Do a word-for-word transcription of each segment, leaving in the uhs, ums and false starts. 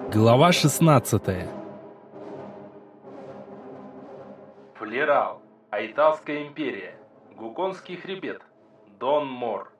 Глава шестнадцатая. Флерал. Айталская империя. Гуконский хребет. Дон Мор.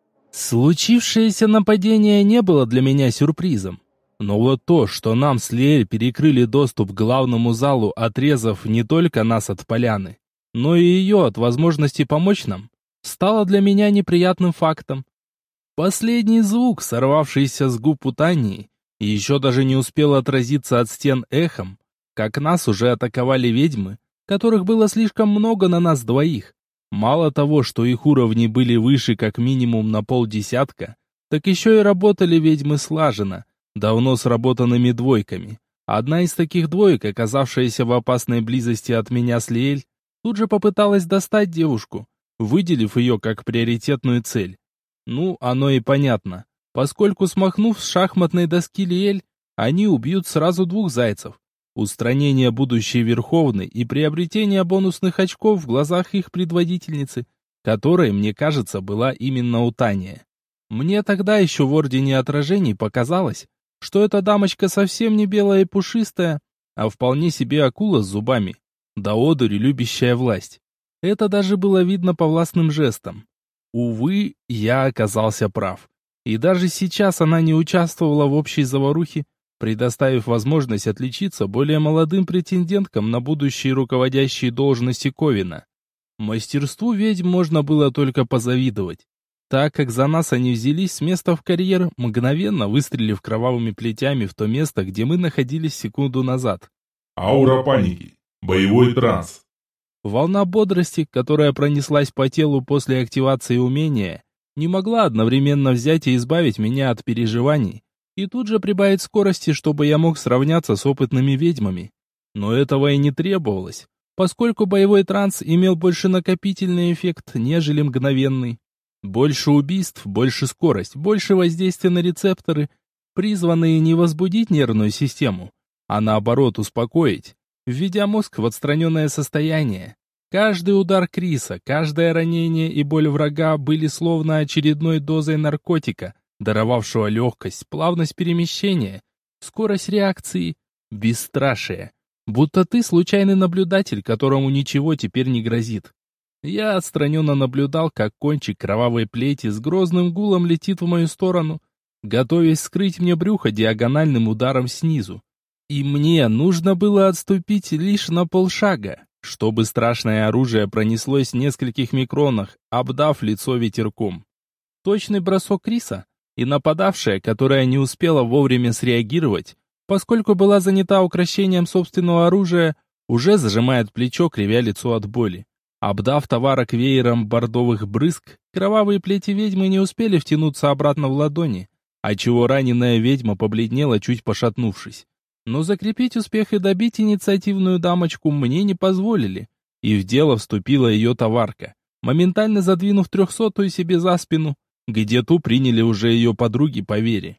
Случившееся нападение не было для меня сюрпризом. Но вот то, что нам с Лиэль перекрыли доступ к главному залу, отрезав не только нас от поляны, но и ее от возможности помочь нам, стало для меня неприятным фактом. Последний звук, сорвавшийся с губ у Тании, и еще даже не успел отразиться от стен эхом, как нас уже атаковали ведьмы, которых было слишком много на нас двоих. Мало того, что их уровни были выше как минимум на полдесятка, так еще и работали ведьмы слаженно, давно сработанными двойками. Одна из таких двоек, оказавшаяся в опасной близости от меня с Лиэль, тут же попыталась достать девушку, выделив ее как приоритетную цель. Ну, оно и понятно. Поскольку, смахнув с шахматной доски Лиэль, они убьют сразу двух зайцев. Устранение будущей Верховной и приобретение бонусных очков в глазах их предводительницы, которой, мне кажется, была именно Утания. Мне тогда еще в Ордене Отражений показалось, что эта дамочка совсем не белая и пушистая, а вполне себе акула с зубами, да одури любящая власть. Это даже было видно по властным жестам. Увы, я оказался прав. И даже сейчас она не участвовала в общей заварухе, предоставив возможность отличиться более молодым претенденткам на будущие руководящие должности Ковина. Мастерству ведьм можно было только позавидовать, так как за нас они взялись с места в карьер, мгновенно выстрелив кровавыми плетями в то место, где мы находились секунду назад. Аура паники. Боевой транс. Волна бодрости, которая пронеслась по телу после активации умения, не могла одновременно взять и избавить меня от переживаний, и тут же прибавить скорости, чтобы я мог сравняться с опытными ведьмами. Но этого и не требовалось, поскольку боевой транс имел больше накопительный эффект, нежели мгновенный. Больше убийств, больше скорость, больше воздействия на рецепторы, призванные не возбудить нервную систему, а наоборот успокоить, введя мозг в отстраненное состояние. Каждый удар Криса, каждое ранение и боль врага были словно очередной дозой наркотика, даровавшего легкость, плавность перемещения, скорость реакции, бесстрашие. Будто ты случайный наблюдатель, которому ничего теперь не грозит. Я отстраненно наблюдал, как кончик кровавой плети с грозным гулом летит в мою сторону, готовясь скрыть мне брюхо диагональным ударом снизу. И мне нужно было отступить лишь на полшага, чтобы страшное оружие пронеслось в нескольких микронах, обдав лицо ветерком. Точный бросок Криса, и нападавшая, которая не успела вовремя среагировать, поскольку была занята укрощением собственного оружия, уже зажимает плечо, кривя лицо от боли. Обдав товарок веером бордовых брызг, кровавые плети ведьмы не успели втянуться обратно в ладони, отчего раненая ведьма побледнела, чуть пошатнувшись. Но закрепить успех и добить инициативную дамочку мне не позволили, и в дело вступила ее товарка, моментально задвинув трехсотую себе за спину, где ту приняли уже ее подруги по вере.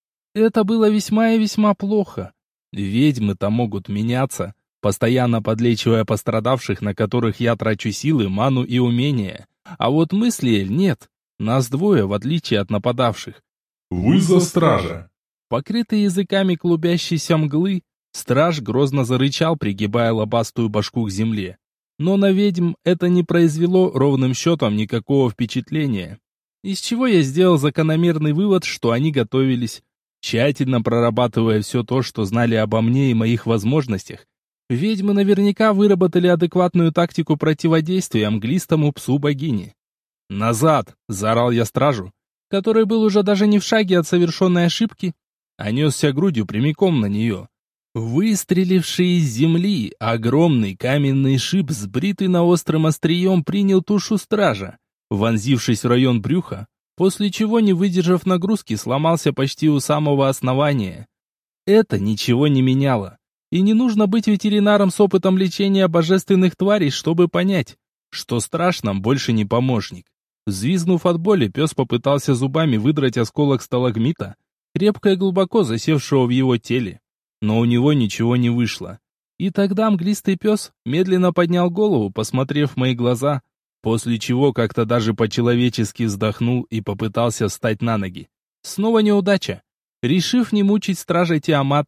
Это было весьма и весьма плохо. Ведьмы-то могут меняться, постоянно подлечивая пострадавших, на которых я трачу силы, ману и умения. А вот мы с Лиэль нет, нас двое, в отличие от нападавших. Вызов стража. Покрытый языками клубящейся мглы, страж грозно зарычал, пригибая лобастую башку к земле. Но на ведьм это не произвело ровным счетом никакого впечатления. Из чего я сделал закономерный вывод, что они готовились, тщательно прорабатывая все то, что знали обо мне и моих возможностях. Ведьмы наверняка выработали адекватную тактику противодействия мглистому псу богини. «Назад!» — заорал я стражу, который был уже даже не в шаге от совершенной ошибки, а несся грудью прямиком на нее. Выстреливший из земли огромный каменный шип, сбритый на острым острием, принял тушу стража, вонзившись в район брюха, после чего, не выдержав нагрузки, сломался почти у самого основания. Это ничего не меняло, и не нужно быть ветеринаром с опытом лечения божественных тварей, чтобы понять, что страж нам больше не помощник. Взвизгнув от боли, пес попытался зубами выдрать осколок сталагмита, крепко и глубоко засевшего в его теле, но у него ничего не вышло. И тогда мглистый пес медленно поднял голову, посмотрев в мои глаза, после чего как-то даже по-человечески вздохнул и попытался встать на ноги. Снова неудача. Решив не мучить стражей Тиамат,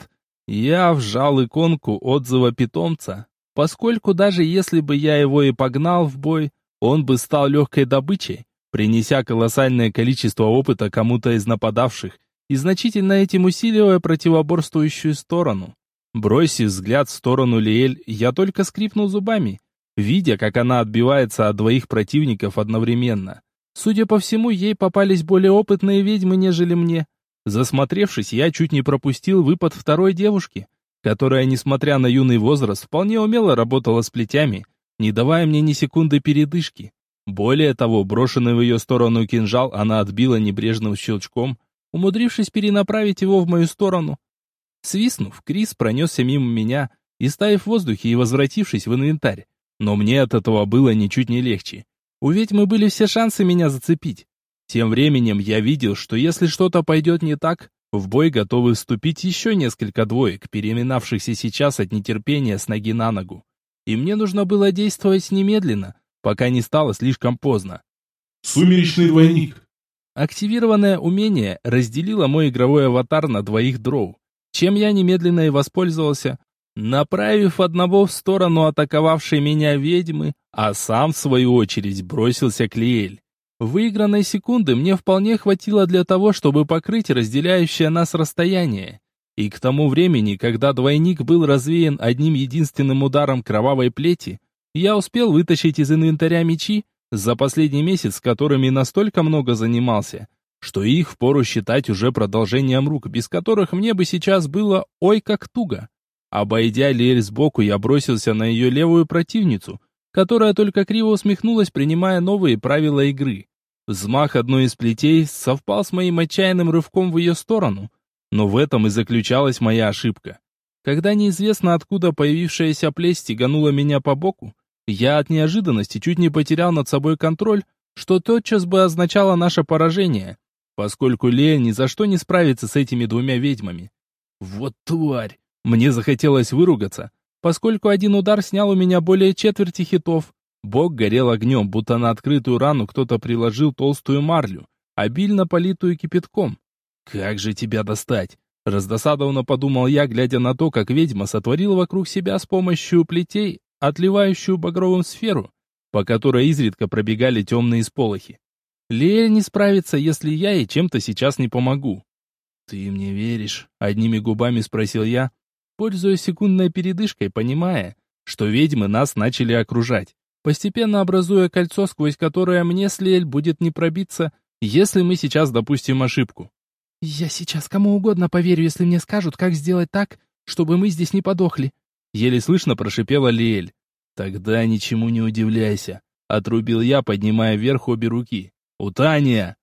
Я вжал иконку отзыва питомца, поскольку даже если бы я его и погнал в бой, он бы стал легкой добычей, принеся колоссальное количество опыта кому-то из нападавших и значительно этим усиливая противоборствующую сторону. Бросив взгляд в сторону Лиэль, я только скрипнул зубами, видя, как она отбивается от двоих противников одновременно. Судя по всему, ей попались более опытные ведьмы, нежели мне. Засмотревшись, я чуть не пропустил выпад второй девушки, которая, несмотря на юный возраст, вполне умело работала с плетями, не давая мне ни секунды передышки. Более того, брошенный в ее сторону кинжал она отбила небрежным щелчком, умудрившись перенаправить его в мою сторону. Свистнув, Крис пронесся мимо меня, истаив в воздухе и возвратившись в инвентарь. Но мне от этого было ничуть не легче. У ведьмы были все шансы меня зацепить. Тем временем я видел, что если что-то пойдет не так, в бой готовы вступить еще несколько двоек, переминавшихся сейчас от нетерпения с ноги на ногу. И мне нужно было действовать немедленно, пока не стало слишком поздно. Сумеречный двойник. Активированное умение разделило мой игровой аватар на двоих дроу, чем я немедленно и воспользовался, направив одного в сторону атаковавшей меня ведьмы, а сам, в свою очередь, бросился к Лиэль. Выигранной секунды мне вполне хватило для того, чтобы покрыть разделяющее нас расстояние. И к тому времени, когда двойник был развеян одним единственным ударом кровавой плети, я успел вытащить из инвентаря мечи, за последний месяц которыми настолько много занимался, что их впору считать уже продолжением рук, без которых мне бы сейчас было ой как туго. Обойдя Лиэль сбоку, я бросился на ее левую противницу, которая только криво усмехнулась, принимая новые правила игры. Взмах одной из плетей совпал с моим отчаянным рывком в ее сторону, но в этом и заключалась моя ошибка. Когда неизвестно откуда появившаяся плеть стеганула меня по боку, я от неожиданности чуть не потерял над собой контроль, что тотчас бы означало наше поражение, поскольку Лея ни за что не справится с этими двумя ведьмами. Вот тварь! Мне захотелось выругаться, поскольку один удар снял у меня более четверти хитов. Бок горел огнем, будто на открытую рану кто-то приложил толстую марлю, обильно политую кипятком. «Как же тебя достать?» Раздосадованно подумал я, глядя на то, как ведьма сотворила вокруг себя с помощью плетей отливающую багровым сферу, по которой изредка пробегали темные сполохи. Лея не справится, если я ей чем-то сейчас не помогу. «Ты мне веришь?» — одними губами спросил я, пользуясь секундной передышкой, понимая, что ведьмы нас начали окружать, постепенно образуя кольцо, сквозь которое мне с Лиэль будет не пробиться, если мы сейчас допустим ошибку. «Я сейчас кому угодно поверю, если мне скажут, как сделать так, чтобы мы здесь не подохли», — еле слышно прошипела Лиэль. «Тогда ничему не удивляйся», — отрубил я, поднимая вверх обе руки. «Утания!»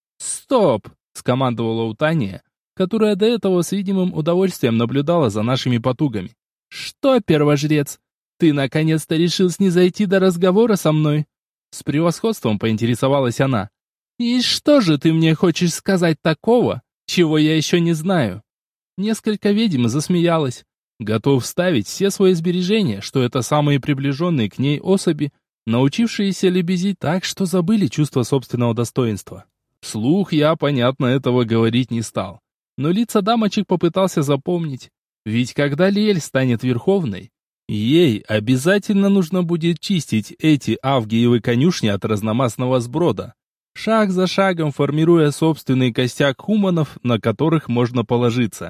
«Стоп!» — скомандовала Утания, которая до этого с видимым удовольствием наблюдала за нашими потугами. «Что, первожрец, ты наконец-то решил снизойти до разговора со мной?» С превосходством поинтересовалась она. «И что же ты мне хочешь сказать такого, чего я еще не знаю?» Несколько ведьм засмеялась, готов вставить все свои сбережения, что это самые приближенные к ней особи, научившиеся лебезить так, что забыли чувство собственного достоинства. Вслух я, понятно, этого говорить не стал, но лица дамочек попытался запомнить, ведь когда Лиэль станет верховной, ей обязательно нужно будет чистить эти авгиевы конюшни от разномастного сброда, шаг за шагом формируя собственный костяк хуманов, на которых можно положиться.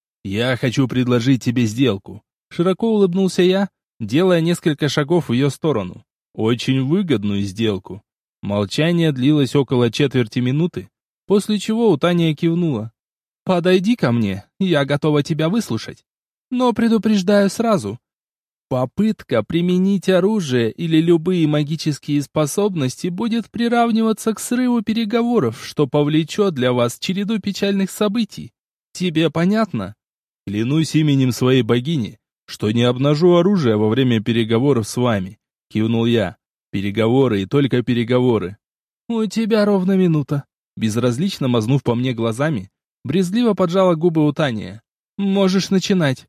«Я хочу предложить тебе сделку», — широко улыбнулся я, делая несколько шагов в ее сторону. «Очень выгодную сделку». Молчание длилось около четверти минуты, после чего Утания кивнула. «Подойди ко мне, я готова тебя выслушать. Но предупреждаю сразу, попытка применить оружие или любые магические способности будет приравниваться к срыву переговоров, что повлечет для вас череду печальных событий. Тебе понятно?» «Клянусь именем своей богини, что не обнажу оружие во время переговоров с вами», — кивнул я. «Переговоры и только переговоры». «У тебя ровно минута», — безразлично мазнув по мне глазами, брезгливо поджала губы Утания. «Можешь начинать».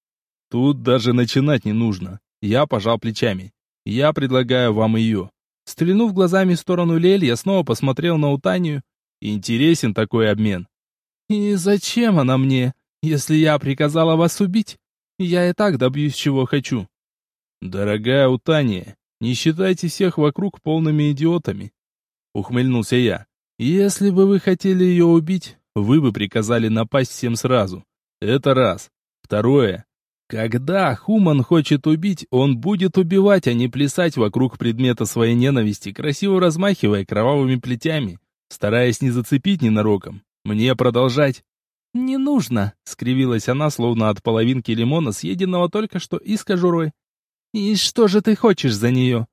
Тут даже начинать не нужно. Я пожал плечами. Я предлагаю вам ее. Стрельнув глазами в сторону Лель, я снова посмотрел на Утанию. Интересен такой обмен. «И зачем она мне?» Если я приказала вас убить, я и так добьюсь, чего хочу». «Дорогая Утания, не считайте всех вокруг полными идиотами», — ухмыльнулся я. «Если бы вы хотели ее убить, вы бы приказали напасть всем сразу. Это раз. Второе. Когда Хуман хочет убить, он будет убивать, а не плясать вокруг предмета своей ненависти, красиво размахивая кровавыми плетями, стараясь не зацепить ненароком. Мне продолжать?» «Не нужно», — скривилась она, словно от половинки лимона, съеденного только что и с кожурой. «И что же ты хочешь за нее?»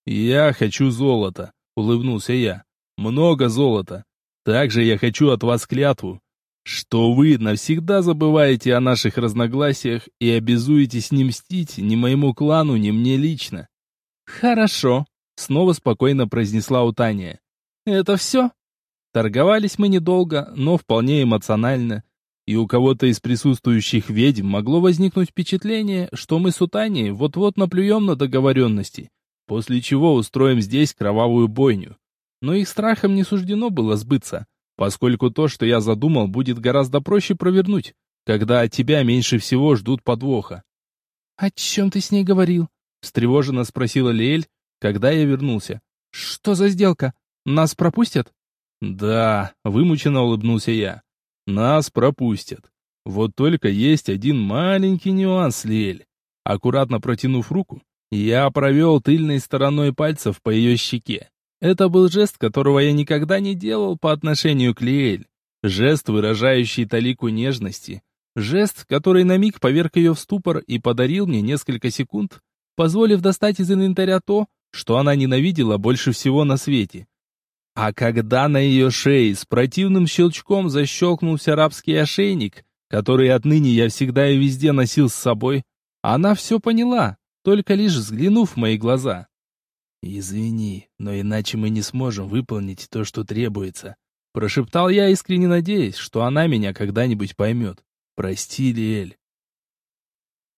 «Я хочу золота», — улыбнулся я. «Много золота. Также я хочу от вас клятву, что вы навсегда забываете о наших разногласиях и обязуетесь не мстить ни моему клану, ни мне лично». «Хорошо», — снова спокойно произнесла Утания. «Это все?» Торговались мы недолго, но вполне эмоционально. И у кого-то из присутствующих ведьм могло возникнуть впечатление, что мы с Утанией вот-вот наплюем на договоренности, после чего устроим здесь кровавую бойню. Но их страхам не суждено было сбыться, поскольку то, что я задумал, будет гораздо проще провернуть, когда от тебя меньше всего ждут подвоха. «О чем ты с ней говорил?» — встревоженно спросила Лиэль, когда я вернулся. «Что за сделка? Нас пропустят?» «Да», — вымученно улыбнулся я. «Нас пропустят. Вот только есть один маленький нюанс, Лиэль». Аккуратно протянув руку, я провел тыльной стороной пальцев по ее щеке. Это был жест, которого я никогда не делал по отношению к Лиэль. Жест, выражающий талику нежности. Жест, который на миг поверг ее в ступор и подарил мне несколько секунд, позволив достать из инвентаря то, что она ненавидела больше всего на свете. А когда на ее шее с противным щелчком защелкнулся рабский ошейник, который отныне я всегда и везде носил с собой, она все поняла, только лишь взглянув в мои глаза. «Извини, но иначе мы не сможем выполнить то, что требуется», прошептал я, искренне надеясь, что она меня когда-нибудь поймет. «Прости, Лиэль».